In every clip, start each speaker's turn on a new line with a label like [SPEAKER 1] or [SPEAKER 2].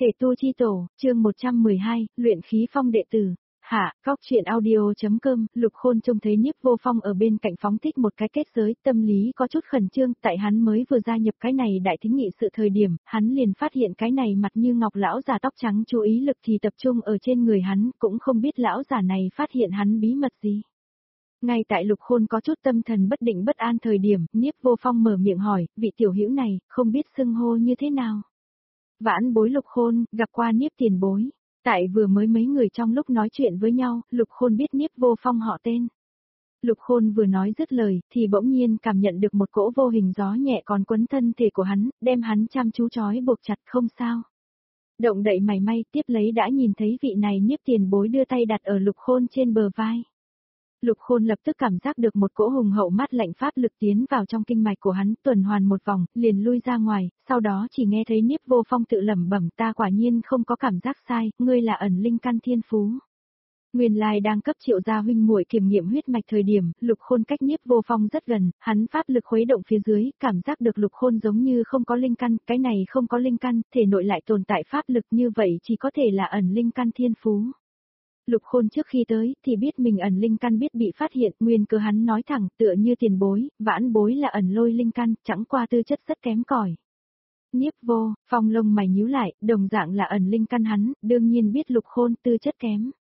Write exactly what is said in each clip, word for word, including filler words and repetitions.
[SPEAKER 1] Thể tu chi tổ, chương một trăm mười hai, luyện khí phong đệ tử. Hạ, góc chuyện audio.com, Lục Khôn trông thấy Nhiếp Vô Phong ở bên cạnh phóng thích một cái kết giới, tâm lý có chút khẩn trương, tại hắn mới vừa gia nhập cái này đại thính nghị sự thời điểm, hắn liền phát hiện cái này mặt như ngọc lão già tóc trắng chú ý lực thì tập trung ở trên người hắn, cũng không biết lão già này phát hiện hắn bí mật gì. Ngay tại Lục Khôn có chút tâm thần bất định bất an thời điểm, Nhiếp Vô Phong mở miệng hỏi, vị tiểu hữu này, không biết xưng hô như thế nào. Vãn bối Lục Khôn, gặp qua Nhiếp tiền bối. Tại vừa mới mấy người trong lúc nói chuyện với nhau, Lục Khôn biết Nhiếp Vô Phong họ tên. Lục Khôn vừa nói dứt lời, thì bỗng nhiên cảm nhận được một cỗ vô hình gió nhẹ còn quấn thân thể của hắn, đem hắn chăm chú trói buộc chặt không sao. Động đậy mày may, tiếp lấy đã nhìn thấy vị này Nhiếp tiền bối đưa tay đặt ở Lục Khôn trên bờ vai. Lục Khôn lập tức cảm giác được một cỗ hùng hậu mát lạnh pháp lực tiến vào trong kinh mạch của hắn, tuần hoàn một vòng, liền lui ra ngoài, sau đó chỉ nghe thấy Nhiếp Vô Phong tự lẩm bẩm, ta quả nhiên không có cảm giác sai, ngươi là ẩn linh căn thiên phú. Nguyên lai đang cấp Triệu gia huynh muội kiểm nghiệm huyết mạch thời điểm, Lục Khôn cách Nhiếp Vô Phong rất gần, hắn pháp lực khuấy động phía dưới, cảm giác được Lục Khôn giống như không có linh căn, cái này không có linh căn, thể nội lại tồn tại pháp lực như vậy chỉ có thể là ẩn linh căn thiên phú. Lục Khôn trước khi tới, thì biết mình ẩn linh căn biết bị phát hiện, nguyên cơ hắn nói thẳng, tựa như tiền bối, vãn bối là ẩn lôi linh căn, chẳng qua tư chất rất kém cỏi. Nhiếp Vô Phong lông mày nhíu lại, đồng dạng là ẩn linh căn hắn, đương nhiên biết Lục Khôn tư chất kém.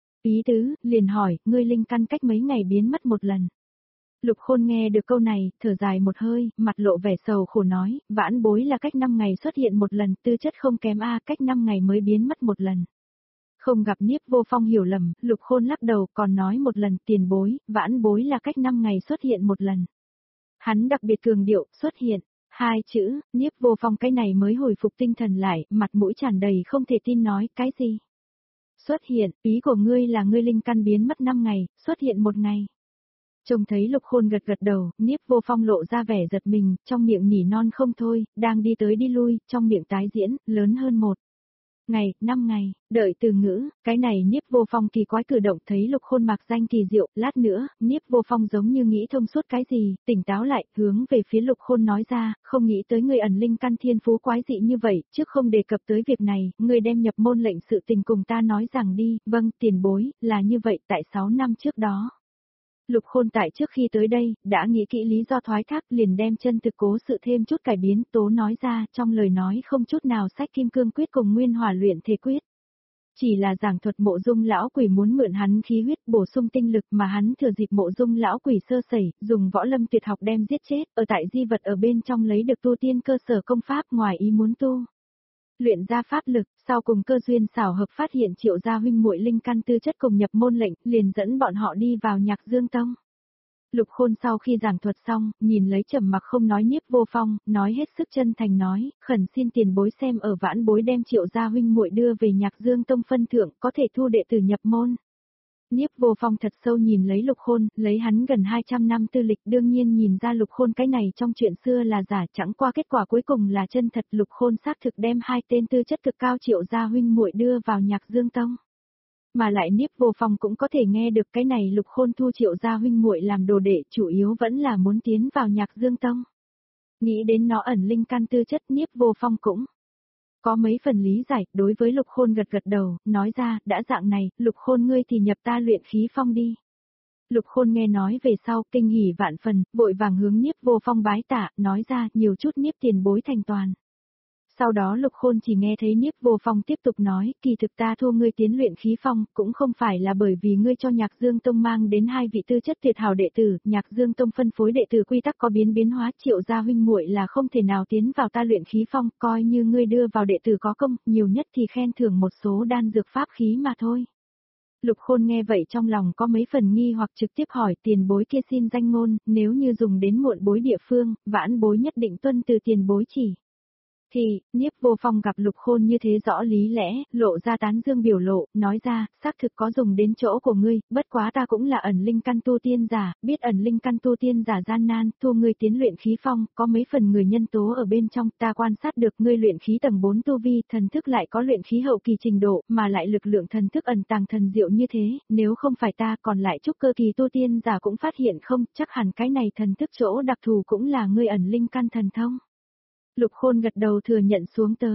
[SPEAKER 1] Ý tứ, liền hỏi, ngươi linh căn cách mấy ngày biến mất một lần. Lục Khôn nghe được câu này, thở dài một hơi, mặt lộ vẻ sầu khổ nói, vãn bối là cách năm ngày xuất hiện một lần, tư chất không kém a, cách năm ngày mới biến mất một lần. Không gặp Nhiếp Vô Phong hiểu lầm, Lục Khôn lắc đầu còn nói một lần tiền bối, vãn bối là cách năm ngày xuất hiện một lần. Hắn đặc biệt cường điệu, xuất hiện, hai chữ, Nhiếp Vô Phong cái này mới hồi phục tinh thần lại, mặt mũi tràn đầy không thể tin nói, cái gì? Xuất hiện, ý của ngươi là ngươi linh căn biến mất năm ngày, xuất hiện một ngày. Trông thấy Lục Khôn gật gật đầu, Nhiếp Vô Phong lộ ra vẻ giật mình, trong miệng nỉ non không thôi, đang đi tới đi lui, trong miệng tái diễn, lớn hơn một. Ngày, năm ngày, đợi từ ngữ, cái này Nhiếp Vô Phong kỳ quái cử động thấy Lục Khôn mặc danh kỳ diệu, lát nữa, Nhiếp Vô Phong giống như nghĩ thông suốt cái gì, tỉnh táo lại, hướng về phía Lục Khôn nói ra, không nghĩ tới người ẩn linh căn thiên phú quái dị như vậy, trước không đề cập tới việc này, người đem nhập môn lệnh sự tình cùng ta nói rằng đi, vâng, tiền bối, là như vậy tại sáu năm trước đó. Lục Khôn tại trước khi tới đây, đã nghĩ kỹ lý do thoái thác liền đem chân thực cố sự thêm chút cải biến tố nói ra trong lời nói không chút nào sách kim cương quyết cùng nguyên hỏa luyện thể quyết. Chỉ là giảng thuật Mộ Dung lão quỷ muốn mượn hắn khí huyết bổ sung tinh lực mà hắn thừa dịp Mộ Dung lão quỷ sơ sẩy, dùng võ lâm tuyệt học đem giết chết, ở tại di vật ở bên trong lấy được tu tiên cơ sở công pháp ngoài ý muốn tu. Luyện ra pháp lực, sau cùng cơ duyên xảo hợp phát hiện Triệu gia huynh muội linh căn tư chất cùng nhập môn lệnh, liền dẫn bọn họ đi vào Nhạc Dương Tông. Lục Khôn sau khi giảng thuật xong, nhìn lấy trầm mặc không nói Nhiếp Vô Phong, nói hết sức chân thành nói, khẩn xin tiền bối xem ở vãn bối đem Triệu gia huynh muội đưa về Nhạc Dương Tông phân thượng, có thể thu đệ tử nhập môn. Nhiếp Vô Phong thật sâu nhìn lấy Lục Khôn, lấy hắn gần hai trăm năm tư lịch đương nhiên nhìn ra Lục Khôn cái này trong chuyện xưa là giả, chẳng qua kết quả cuối cùng là chân thật. Lục Khôn xác thực đem hai tên tư chất cực cao Triệu gia huynh muội đưa vào Nhạc Dương Tông. Mà lại Nhiếp Vô Phong cũng có thể nghe được cái này Lục Khôn thu Triệu gia huynh muội làm đồ đệ, chủ yếu vẫn là muốn tiến vào Nhạc Dương Tông. Nghĩ đến nó ẩn linh căn tư chất, Nhiếp Vô Phong cũng có mấy phần lý giải, đối với Lục Khôn gật gật đầu, nói ra, đã dạng này, Lục Khôn ngươi thì nhập ta luyện khí phong đi. Lục Khôn nghe nói về sau, kinh hỉ vạn phần, vội vàng hướng Nhiếp Vô Phong bái tạ, nói ra, nhiều chút Nhiếp tiền bối thành toàn. Sau đó Lục Khôn chỉ nghe thấy Nhiếp Vô Phong tiếp tục nói, kỳ thực ta thua ngươi tiến luyện khí phong, cũng không phải là bởi vì ngươi cho Nhạc Dương Tông mang đến hai vị tư chất tuyệt hảo đệ tử, Nhạc Dương Tông phân phối đệ tử quy tắc có biến biến hóa, Triệu gia huynh muội là không thể nào tiến vào ta luyện khí phong, coi như ngươi đưa vào đệ tử có công, nhiều nhất thì khen thưởng một số đan dược pháp khí mà thôi. Lục Khôn nghe vậy trong lòng có mấy phần nghi hoặc trực tiếp hỏi tiền bối kia xin danh ngôn, nếu như dùng đến muộn bối địa phương, vãn bối nhất định tuân từ tiền bối chỉ. Thì, Nhiếp Vô Phong gặp Lục Khôn như thế rõ lý lẽ, lộ ra tán dương biểu lộ, nói ra, xác thực có dùng đến chỗ của ngươi, bất quá ta cũng là ẩn linh căn tu tiên giả, biết ẩn linh căn tu tiên giả gian nan, thu ngươi tiến luyện khí phong, có mấy phần người nhân tố ở bên trong, ta quan sát được ngươi luyện khí tầng bốn tu vi, thần thức lại có luyện khí hậu kỳ trình độ, mà lại lực lượng thần thức ẩn tàng thần diệu như thế, nếu không phải ta còn lại trúc cơ kỳ tu tiên giả cũng phát hiện không, chắc hẳn cái này thần thức chỗ đặc thù cũng là ngươi ẩn linh căn thần thông. Lục Khôn gật đầu thừa nhận xuống tới.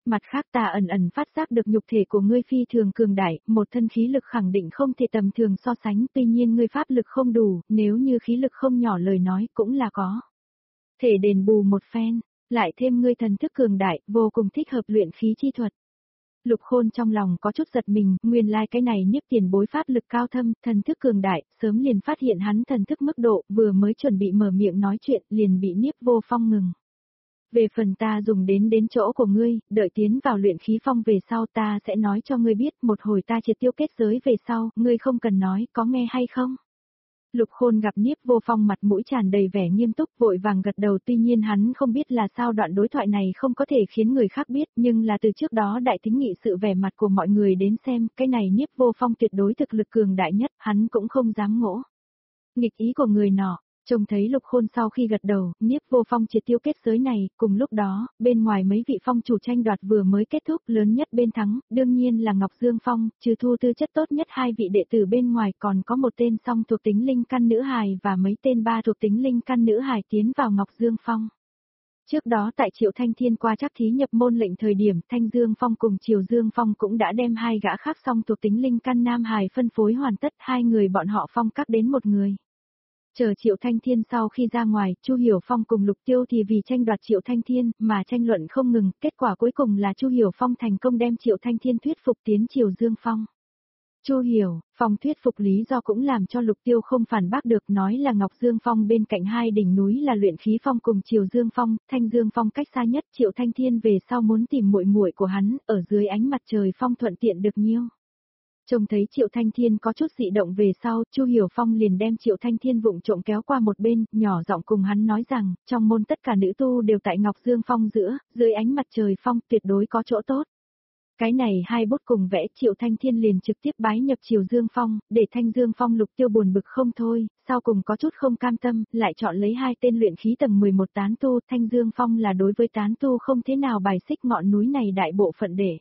[SPEAKER 1] Mặt khác ta ẩn ẩn phát giác được nhục thể của ngươi phi thường cường đại, một thân khí lực khẳng định không thể tầm thường so sánh, tuy nhiên ngươi pháp lực không đủ, nếu như khí lực không nhỏ lời nói cũng là có thể đền bù một phen, lại thêm ngươi thần thức cường đại, vô cùng thích hợp luyện khí chi thuật. Lục Khôn trong lòng có chút giật mình, nguyên lai like cái này Niếp tiền bối pháp lực cao thâm, thần thức cường đại, sớm liền phát hiện hắn thần thức mức độ, vừa mới chuẩn bị mở miệng nói chuyện, liền bị Niếp Vô Phong ngừng. Về phần ta dùng đến đến chỗ của ngươi, đợi tiến vào luyện khí phong về sau ta sẽ nói cho ngươi biết, một hồi ta triệt tiêu kết giới về sau, ngươi không cần nói, có nghe hay không? Lục Khôn gặp Niếp Vô Phong mặt mũi tràn đầy vẻ nghiêm túc, vội vàng gật đầu, tuy nhiên hắn không biết là sao đoạn đối thoại này không có thể khiến người khác biết, nhưng là từ trước đó đại tính nghị sự vẻ mặt của mọi người đến xem, cái này Niếp Vô Phong tuyệt đối thực lực cường đại nhất, hắn cũng không dám ngỗ nghịch ý của người nọ. Trông thấy Lục Khôn sau khi gật đầu, Niếp Vô Phong triệt tiêu kết giới này, cùng lúc đó, bên ngoài mấy vị phong chủ tranh đoạt vừa mới kết thúc, lớn nhất bên thắng, đương nhiên là Ngọc Dương Phong, trừ thu tư chất tốt nhất hai vị đệ tử bên ngoài còn có một tên song thuộc tính linh căn nữ hài và mấy tên ba thuộc tính linh căn nữ hài tiến vào Ngọc Dương Phong. Trước đó tại Triệu Thanh Thiên qua chắc thí nhập môn lệnh thời điểm, Thanh Dương Phong cùng Triều Dương Phong cũng đã đem hai gã khác song thuộc tính linh căn nam hài phân phối hoàn tất, hai người bọn họ phong các đến một người. Chờ Triệu Thanh Thiên sau khi ra ngoài, Chu Hiểu Phong cùng Lục Tiêu thì vì tranh đoạt Triệu Thanh Thiên mà tranh luận không ngừng, kết quả cuối cùng là Chu Hiểu Phong thành công đem Triệu Thanh Thiên thuyết phục tiến Triều Dương Phong. Chu Hiểu Phong thuyết phục lý do cũng làm cho Lục Tiêu không phản bác được, nói là Ngọc Dương Phong bên cạnh hai đỉnh núi là Luyện Khí Phong cùng Triều Dương Phong, Thanh Dương Phong cách xa nhất, Triệu Thanh Thiên về sau muốn tìm muội muội của hắn, ở dưới ánh mặt trời phong thuận tiện được nhiêu. Trông thấy Triệu Thanh Thiên có chút dị động về sau, Chu Hiểu Phong liền đem Triệu Thanh Thiên vụng trộm kéo qua một bên, nhỏ giọng cùng hắn nói rằng, trong môn tất cả nữ tu đều tại Ngọc Dương Phong giữa, dưới ánh mặt trời phong tuyệt đối có chỗ tốt. Cái này hai bút cùng vẽ, Triệu Thanh Thiên liền trực tiếp bái nhập Triều Dương Phong, để Thanh Dương Phong Lục Tiêu buồn bực không thôi, sau cùng có chút không cam tâm, lại chọn lấy hai tên luyện khí tầng mười một tán tu, Thanh Dương Phong là đối với tán tu không thế nào bài xích ngọn núi này đại bộ phận để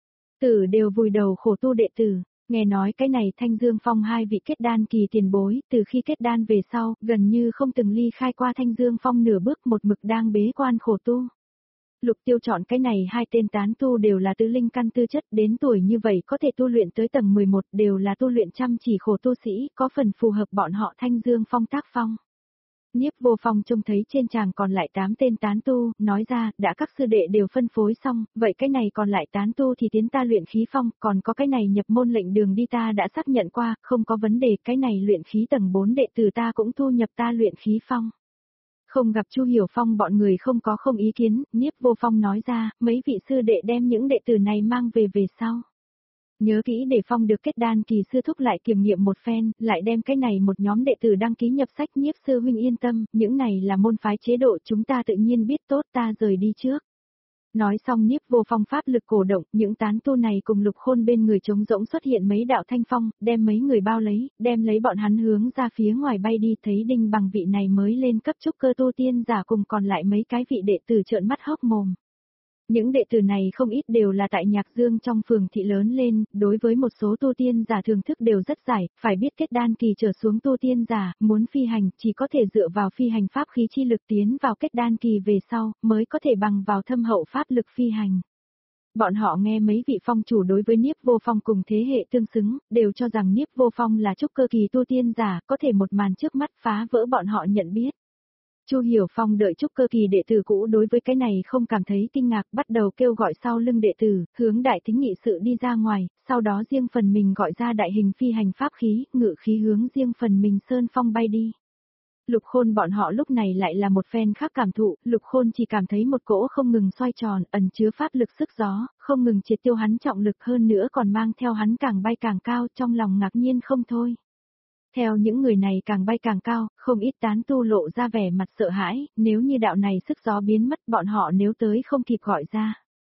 [SPEAKER 1] tử đều vùi đầu khổ tu đệ tử. Nghe nói cái này Thanh Dương Phong hai vị kết đan kỳ tiền bối, từ khi kết đan về sau, gần như không từng ly khai qua Thanh Dương Phong nửa bước, một mực đang bế quan khổ tu. Lục Tiêu chọn cái này hai tên tán tu đều là tứ linh căn tư chất, đến tuổi như vậy có thể tu luyện tới tầng mười một, đều là tu luyện chăm chỉ khổ tu sĩ, có phần phù hợp bọn họ Thanh Dương Phong tác phong. Niếp Vô Phong trông thấy trên tràng còn lại tám tên tán tu, nói ra, đã các sư đệ đều phân phối xong, vậy cái này còn lại tán tu thì tiến ta luyện khí phong, còn có cái này nhập môn lệnh đường đi ta đã xác nhận qua, không có vấn đề, cái này luyện khí tầng bốn đệ tử ta cũng thu nhập ta luyện khí phong. Không gặp Chu Hiểu Phong bọn người không có không ý kiến, Niếp Vô Phong nói ra, mấy vị sư đệ đem những đệ tử này mang về về sau. Nhớ kỹ để Phong được kết đan kỳ sư thúc lại kiểm nghiệm một phen, lại đem cái này một nhóm đệ tử đăng ký nhập sách. Nhiếp sư huynh yên tâm, những này là môn phái chế độ chúng ta tự nhiên biết, tốt ta rời đi trước. Nói xong Niếp Vô Phong pháp lực cổ động, những tán tu này cùng Lục Khôn bên người trống rỗng xuất hiện mấy đạo thanh phong, đem mấy người bao lấy, đem lấy bọn hắn hướng ra phía ngoài bay đi, thấy Đinh Bằng vị này mới lên cấp trúc cơ tu tiên giả cùng còn lại mấy cái vị đệ tử trợn mắt hốc mồm. Những đệ tử này không ít đều là tại Nhạc Dương trong phường thị lớn lên, đối với một số tu tiên giả thưởng thức đều rất giải, phải biết kết đan kỳ trở xuống tu tiên giả, muốn phi hành, chỉ có thể dựa vào phi hành pháp khí chi lực tiến vào kết đan kỳ về sau, mới có thể bằng vào thâm hậu pháp lực phi hành. Bọn họ nghe mấy vị phong chủ đối với Niếp Vô Phong cùng thế hệ tương xứng, đều cho rằng Niếp Vô Phong là trúc cơ kỳ tu tiên giả, có thể một màn trước mắt phá vỡ bọn họ nhận biết. Chu Hiểu Phong đợi trúc cơ kỳ đệ tử cũ đối với cái này không cảm thấy kinh ngạc, bắt đầu kêu gọi sau lưng đệ tử, hướng đại thính nghị sự đi ra ngoài, sau đó riêng phần mình gọi ra đại hình phi hành pháp khí, ngự khí hướng riêng phần mình sơn phong bay đi. Lục Khôn bọn họ lúc này lại là một phen khác cảm thụ, Lục Khôn chỉ cảm thấy một cỗ không ngừng xoay tròn, ẩn chứa pháp lực sức gió, không ngừng triệt tiêu hắn trọng lực, hơn nữa còn mang theo hắn càng bay càng cao, trong lòng ngạc nhiên không thôi. Theo những người này càng bay càng cao, không ít tán tu lộ ra vẻ mặt sợ hãi, nếu như đạo này sức gió biến mất bọn họ nếu tới không kịp gọi ra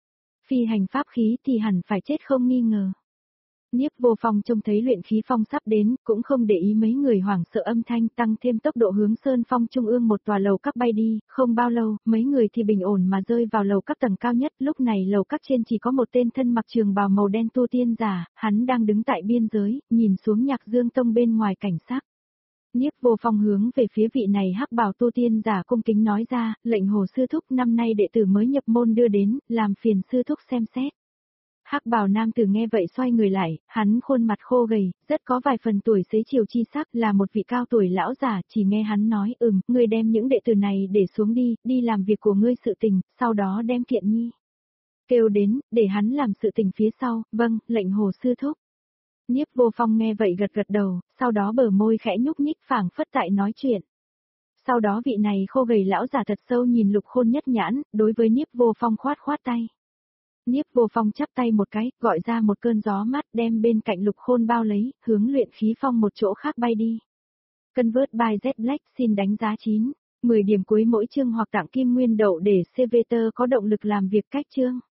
[SPEAKER 1] phi hành pháp khí thì hẳn phải chết không nghi ngờ. Niếp Vô Phong trông thấy luyện khí phong sắp đến, cũng không để ý mấy người hoảng sợ âm thanh, tăng thêm tốc độ hướng sơn phong trung ương một tòa lầu các bay đi, không bao lâu, mấy người thì bình ổn mà rơi vào lầu các tầng cao nhất, lúc này lầu các trên chỉ có một tên thân mặc trường bào màu đen tu tiên giả, hắn đang đứng tại biên giới, nhìn xuống Nhạc Dương Tông bên ngoài cảnh sắc. Nhiếp Vô Phong hướng về phía vị này hắc bào tu tiên giả cung kính nói ra, lệnh Hồ sư thúc năm nay đệ tử mới nhập môn đưa đến, làm phiền sư thúc xem xét. Hắc bào nam tử nghe vậy xoay người lại, hắn khuôn mặt khô gầy, rất có vài phần tuổi xế chiều chi sắc, là một vị cao tuổi lão giả, chỉ nghe hắn nói, ừm, ngươi đem những đệ tử này để xuống đi, đi làm việc của ngươi sự tình, sau đó đem Thiện Nhi kêu đến, để hắn làm sự tình phía sau, vâng, lệnh Hồ sư thúc. Nhiếp Vô Phong nghe vậy gật gật đầu, sau đó bờ môi khẽ nhúc nhích phảng phất tại nói chuyện. Sau đó vị này khô gầy lão giả thật sâu nhìn Lục Khôn nhất nhãn, đối với Nhiếp Vô Phong khoát khoát tay. Nhiếp Vô Phong chắp tay một cái, gọi ra một cơn gió mát đem bên cạnh Lục Khôn bao lấy, hướng luyện khí phong một chỗ khác bay đi. Convert by Z Black xin đánh giá chín, mười điểm cuối mỗi chương hoặc tặng kim nguyên đậu để xê vê tê có động lực làm việc cách chương.